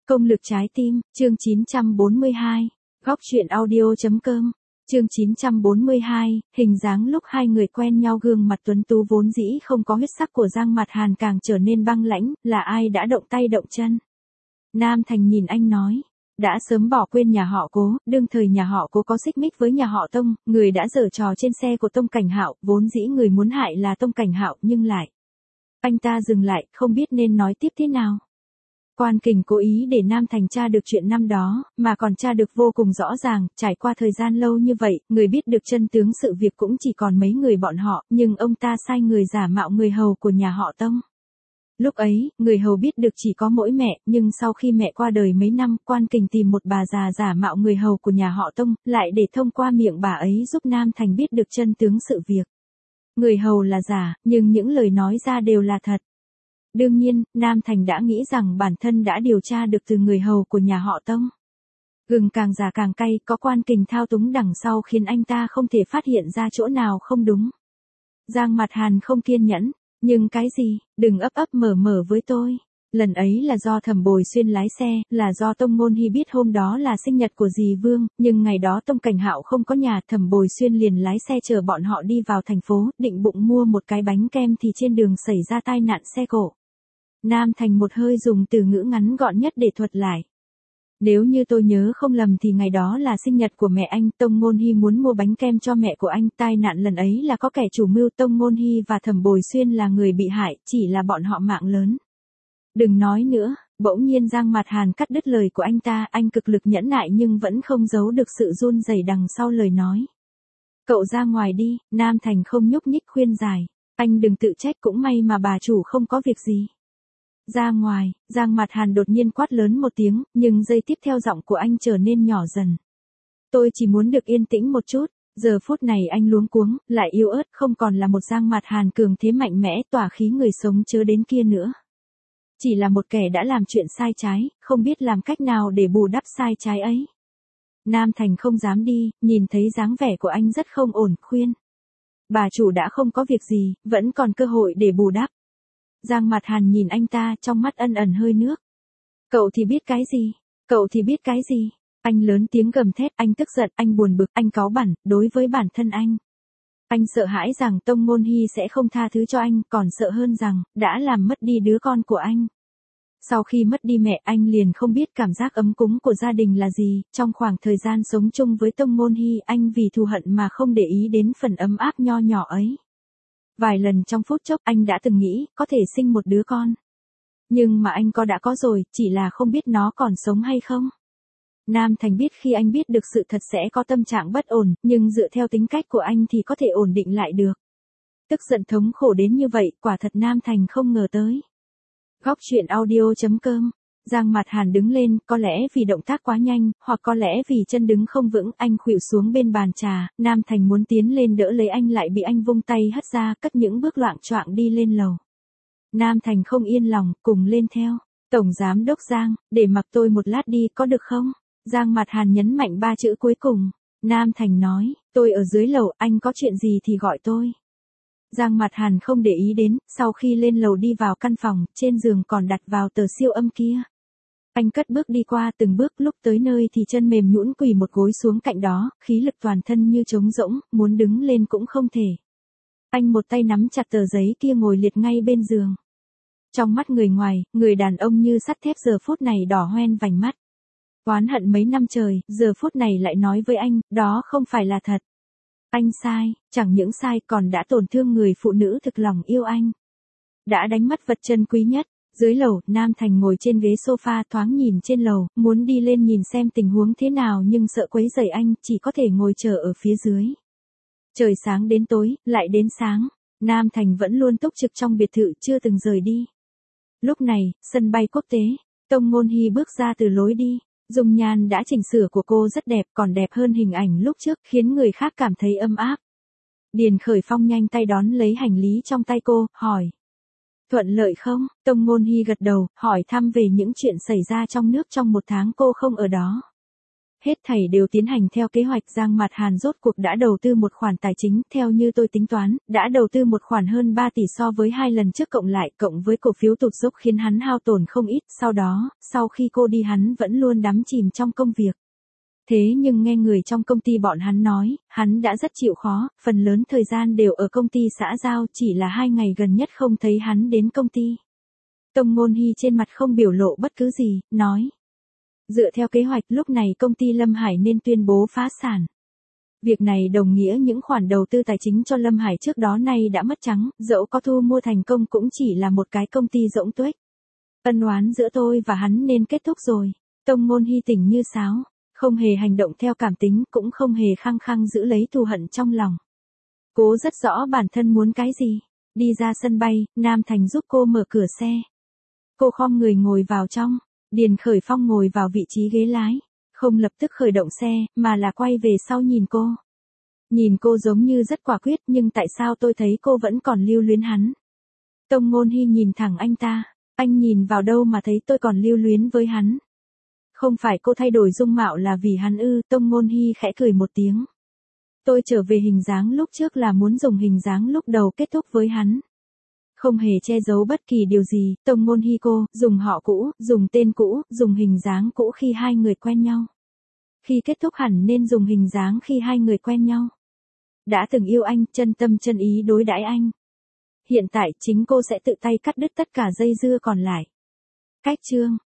Công lực trái tim, chương 942. Góc truyện audio.com. Chương 942, hình dáng lúc hai người quen nhau, gương mặt tuấn tú vốn dĩ không có huyết sắc của Giang Mạt Hàn càng trở nên băng lãnh, là ai đã động tay động chân? Nam Thành nhìn anh nói, đã sớm bỏ quên nhà họ Cố, đương thời nhà họ Cố có xích mích với nhà họ Tông, người đã giở trò trên xe của Tông Cảnh Hạo, vốn dĩ người muốn hại là Tông Cảnh Hạo nhưng lại. Anh ta dừng lại, không biết nên nói tiếp thế nào. Quan Kình cố ý để Nam Thành tra được chuyện năm đó, mà còn tra được vô cùng rõ ràng, trải qua thời gian lâu như vậy, người biết được chân tướng sự việc cũng chỉ còn mấy người bọn họ, nhưng ông ta sai người giả mạo người hầu của nhà họ Tông. Lúc ấy, người hầu biết được chỉ có mỗi mẹ, nhưng sau khi mẹ qua đời mấy năm, Quan Kình tìm một bà già giả mạo người hầu của nhà họ Tông, lại để thông qua miệng bà ấy giúp Nam Thành biết được chân tướng sự việc. Người hầu là giả, nhưng những lời nói ra đều là thật. Đương nhiên, Nam Thành đã nghĩ rằng bản thân đã điều tra được từ người hầu của nhà họ Tông. Gừng càng già càng cay, có Quan Kình thao túng đằng sau khiến anh ta không thể phát hiện ra chỗ nào không đúng. Giang Mạt Hàn không kiên nhẫn, nhưng cái gì, đừng ấp ấp mở mở với tôi. Lần ấy là do Thẩm Bồi Xuyên lái xe, là do Tông Ngôn Hy biết hôm đó là sinh nhật của dì Vương, nhưng ngày đó Tông Cảnh Hạo không có nhà, Thẩm Bồi Xuyên liền lái xe chở bọn họ đi vào thành phố, định bụng mua một cái bánh kem thì trên đường xảy ra tai nạn xe cộ. Nam Thành một hơi dùng từ ngữ ngắn gọn nhất để thuật lại. Nếu như tôi nhớ không lầm thì ngày đó là sinh nhật của mẹ anh, Tông Ngôn Hy muốn mua bánh kem cho mẹ của anh, tai nạn lần ấy là có kẻ chủ mưu, Tông Ngôn Hy và Thẩm Bồi Xuyên là người bị hại, chỉ là bọn họ mạng lớn. Đừng nói nữa, bỗng nhiên Giang Mạt Hàn cắt đứt lời của anh ta, anh cực lực nhẫn nại nhưng vẫn không giấu được sự run rẩy đằng sau lời nói. Cậu ra ngoài đi, Nam Thành không nhúc nhích khuyên giải, anh đừng tự trách, cũng may mà bà chủ không có việc gì. Ra ngoài, Giang Mạt Hàn đột nhiên quát lớn một tiếng, nhưng giây tiếp theo giọng của anh trở nên nhỏ dần. Tôi chỉ muốn được yên tĩnh một chút, giờ phút này anh luống cuống, lại yếu ớt, không còn là một Giang Mạt Hàn cường thế mạnh mẽ tỏa khí người sống chớ đến kia nữa. Chỉ là một kẻ đã làm chuyện sai trái, không biết làm cách nào để bù đắp sai trái ấy. Nam Thành không dám đi, nhìn thấy dáng vẻ của anh rất không ổn, khuyên. Bà chủ đã không có việc gì, vẫn còn cơ hội để bù đắp. Giang Mạt Hàn nhìn anh ta, trong mắt ẩn ẩn hơi nước. Cậu thì biết cái gì? Cậu thì biết cái gì? Anh lớn tiếng gầm thét, anh tức giận, anh buồn bực, anh cáu bẳn, đối với bản thân anh. Anh sợ hãi rằng Tông Ngôn Hy sẽ không tha thứ cho anh, còn sợ hơn rằng, đã làm mất đi đứa con của anh. Sau khi mất đi mẹ, anh liền không biết cảm giác ấm cúng của gia đình là gì, trong khoảng thời gian sống chung với Tông Ngôn Hy, anh vì thù hận mà không để ý đến phần ấm áp nho nhỏ ấy. Vài lần trong phút chốc anh đã từng nghĩ, có thể sinh một đứa con. Nhưng mà anh đã có rồi, chỉ là không biết nó còn sống hay không. Nam Thành biết khi anh biết được sự thật sẽ có tâm trạng bất ổn, nhưng dựa theo tính cách của anh thì có thể ổn định lại được. Tức giận thống khổ đến như vậy, quả thật Nam Thành không ngờ tới. Góc truyện audio.com. Giang Mạt Hàn đứng lên, có lẽ vì động tác quá nhanh, hoặc có lẽ vì chân đứng không vững, anh khuỵu xuống bên bàn trà, Nam Thành muốn tiến lên đỡ lấy anh lại bị anh vung tay hất ra, cất những bước loạng choạng đi lên lầu. Nam Thành không yên lòng, cùng lên theo. Tổng Giám Đốc Giang, để mặc tôi một lát đi, có được không? Giang Mạt Hàn nhấn mạnh 3 chữ cuối cùng. Nam Thành nói, tôi ở dưới lầu, anh có chuyện gì thì gọi tôi. Giang Mạt Hàn không để ý đến, sau khi lên lầu đi vào căn phòng, trên giường còn đặt vào tờ siêu âm kia. Anh cất bước đi qua từng bước, lúc tới nơi thì chân mềm nhũn quỳ một gối xuống cạnh đó, khí lực toàn thân như trống rỗng, muốn đứng lên cũng không thể. Anh một tay nắm chặt tờ giấy kia ngồi liệt ngay bên giường. Trong mắt người ngoài, người đàn ông như sắt thép giờ phút này đỏ hoen vành mắt. Oán hận mấy năm trời, giờ phút này lại nói với anh, đó không phải là thật. Anh sai, chẳng những sai còn đã tổn thương người phụ nữ thực lòng yêu anh. Đã đánh mất vật chân quý nhất. Dưới lầu, Nam Thành ngồi trên ghế sofa thoáng nhìn trên lầu, muốn đi lên nhìn xem tình huống thế nào nhưng sợ quấy rầy anh, chỉ có thể ngồi chờ ở phía dưới. Trời sáng đến tối, lại đến sáng, Nam Thành vẫn luôn túc trực trong biệt thự chưa từng rời đi. Lúc này, sân bay quốc tế, Tông Ngôn Hy bước ra từ lối đi. Dung nhan đã chỉnh sửa của cô rất đẹp, còn đẹp hơn hình ảnh lúc trước, khiến người khác cảm thấy ấm áp. Điền Khởi Phong nhanh tay đón lấy hành lý trong tay cô, hỏi. Thuận lợi không? Tông Ngôn Hy gật đầu, hỏi thăm về những chuyện xảy ra trong nước trong một tháng cô không ở đó. Hết thảy đều tiến hành theo kế hoạch. Giang Mạt Hàn rốt cuộc đã đầu tư một khoản tài chính, theo như tôi tính toán, đã đầu tư một khoản hơn 3 tỷ so với 2 lần trước cộng lại, cộng với cổ phiếu tụt dốc khiến hắn hao tổn không ít. Sau đó, sau khi cô đi hắn vẫn luôn đắm chìm trong công việc. Thế nhưng nghe người trong công ty bọn hắn nói, hắn đã rất chịu khó, phần lớn thời gian đều ở công ty xã giao, chỉ là 2 ngày gần nhất không thấy hắn đến công ty. Tông Ngôn Hy trên mặt không biểu lộ bất cứ gì, nói. Dựa theo kế hoạch lúc này công ty Lâm Hải nên tuyên bố phá sản. Việc này đồng nghĩa những khoản đầu tư tài chính cho Lâm Hải trước đó nay đã mất trắng, dẫu có thu mua thành công cũng chỉ là một cái công ty rỗng tuếch. Ân oán giữa tôi và hắn nên kết thúc rồi. Tông Ngôn Hy tỉnh như sáo, không hề hành động theo cảm tính, cũng không hề khăng khăng giữ lấy thù hận trong lòng. Cô rất rõ bản thân muốn cái gì. Đi ra sân bay, Nam Thành giúp cô mở cửa xe. Cô khom người ngồi vào trong. Điền Khởi Phong ngồi vào vị trí ghế lái, không lập tức khởi động xe, mà là quay về sau nhìn cô. Nhìn cô giống như rất quả quyết, nhưng tại sao tôi thấy cô vẫn còn lưu luyến hắn? Tông Ngôn Hy nhìn thẳng anh ta, anh nhìn vào đâu mà thấy tôi còn lưu luyến với hắn? Không phải cô thay đổi dung mạo là vì hắn ư? Tông Ngôn Hy khẽ cười một tiếng. Tôi trở về hình dáng lúc trước là muốn dùng hình dáng lúc đầu kết thúc với hắn. Không hề che giấu bất kỳ điều gì, Tông Ngôn Hy cô, dùng họ cũ, dùng tên cũ, dùng hình dáng cũ khi hai người quen nhau. Khi kết thúc hẳn nên dùng hình dáng khi hai người quen nhau. Đã từng yêu anh, chân tâm chân ý đối đãi anh. Hiện tại chính cô sẽ tự tay cắt đứt tất cả dây dưa còn lại. Cách chương